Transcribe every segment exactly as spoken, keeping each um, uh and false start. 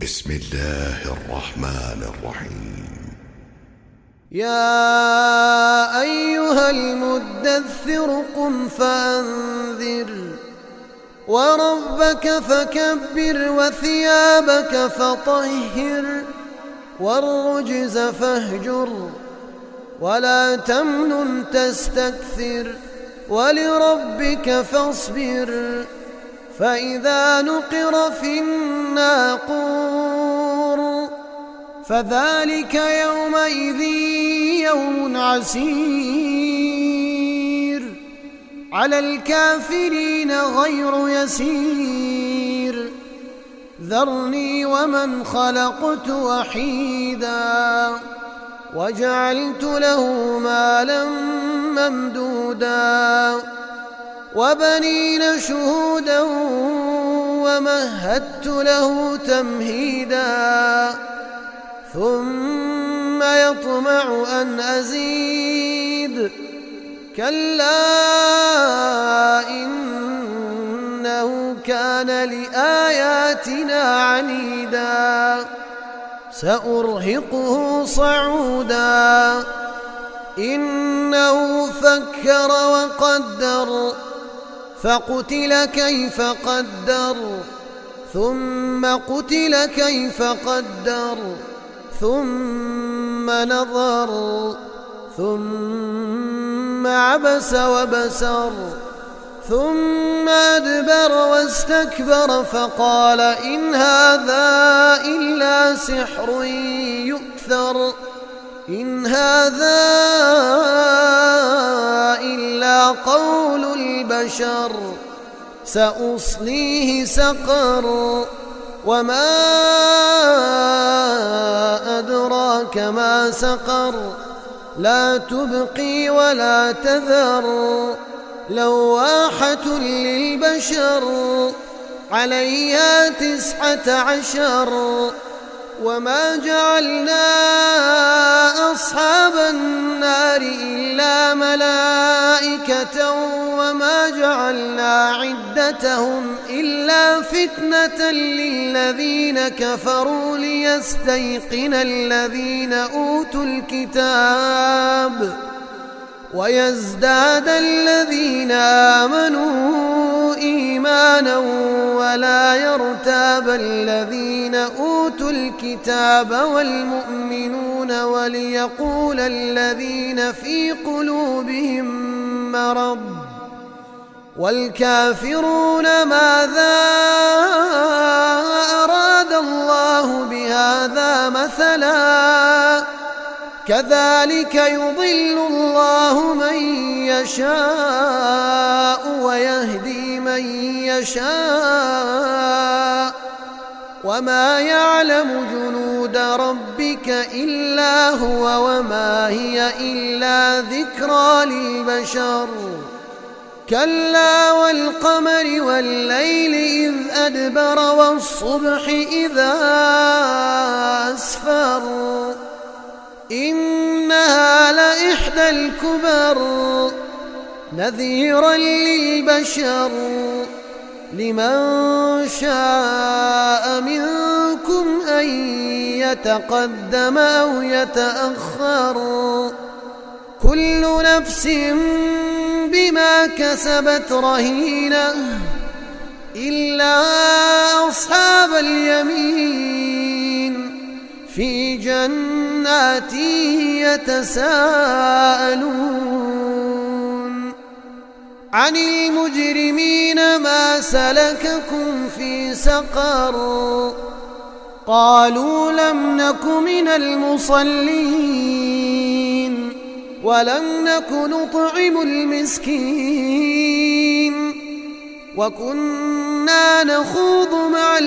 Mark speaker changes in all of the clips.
Speaker 1: بسم الله الرحمن الرحيم.
Speaker 2: يا أيها المدثر قم فأنذر وربك فكبر وثيابك فطهر والرجز فاهجر ولا تمنن تستكثر ولربك فاصبر فإذا نقر في الناقور فذلك يومئذ يوم عسير على الكافرين غير يسير ذرني ومن خلقت وحيدا وجعلت له مالا ممدودا وبنين شهودا ومهدت له تمهيدا ثم يطمع أن أزيد كلا إنه كان لآياتنا عنيدا سأرهقه صعودا إنه فكر وقدر فقتل كيف قدر ثم قتل كيف قدر ثم نظر ثم عبس وبسر ثم أدبر واستكبر فقال إن هذا إلا سحر يؤثر إن هذا إلا قول البشر سأصليه سقر وما أدراك ما سقر لا تبقي ولا تذر لواحة للبشر عليها تسعة عشر وما جعلنا أصحاب النار إلا ملائكة وما جعلنا عدتهم إلا فتنة للذين كفروا ليستيقن الذين أوتوا الكتاب ويزداد الذين آمنوا إيمانا ولا يرتاب الذين أوتوا الكتاب والمؤمنون وليقول الذين في قلوبهم مرض والكافرون ماذا أراد الله بهذا مثلا كذلك يضل الله من يشاء ويهدي من يشاء وما يعلم جنود ربك إلا هو وما هي إلا ذكرى للبشر كلا والقمر والليل إذ أدبر والصبح إذا أسفر إنها لإحدى الكبر نذيرا للبشر لمن شاء منكم أن يتقدم أو يتأخر كل نفس بما كسبت رهينة إلا أصحاب اليمين في جنات يتساءلون عن المجرمين ما سلككم في سقر قالوا لم نك من المصلين ولم نك نطعم المسكين وكنا نخوض مع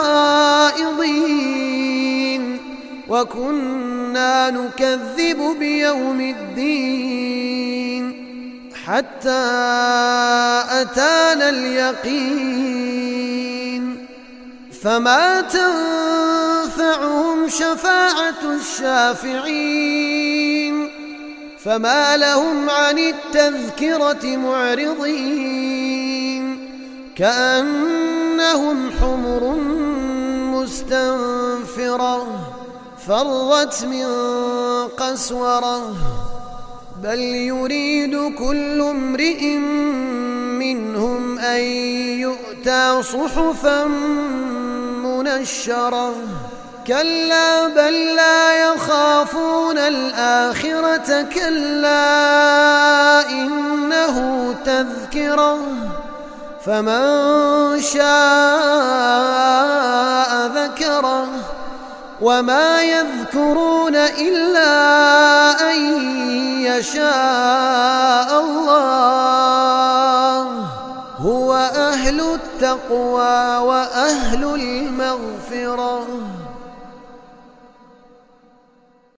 Speaker 2: الخائضين وكنا نكذب بيوم الدين حتى أتانا اليقين فما تنفعهم شفاعة الشافعين فما لهم عن التذكرة معرضين كأنهم حمر مستنفرة فرت من قسورة بل يريد كل امرئ منهم أن يؤتى صحفا منشرة كلا بل لا يخافون الآخرة كلا إنه تذكرة فمن شاء ذكره وما يذكرون إلا أن يشاء الله هو أهل التقوى وأهل المغفرة.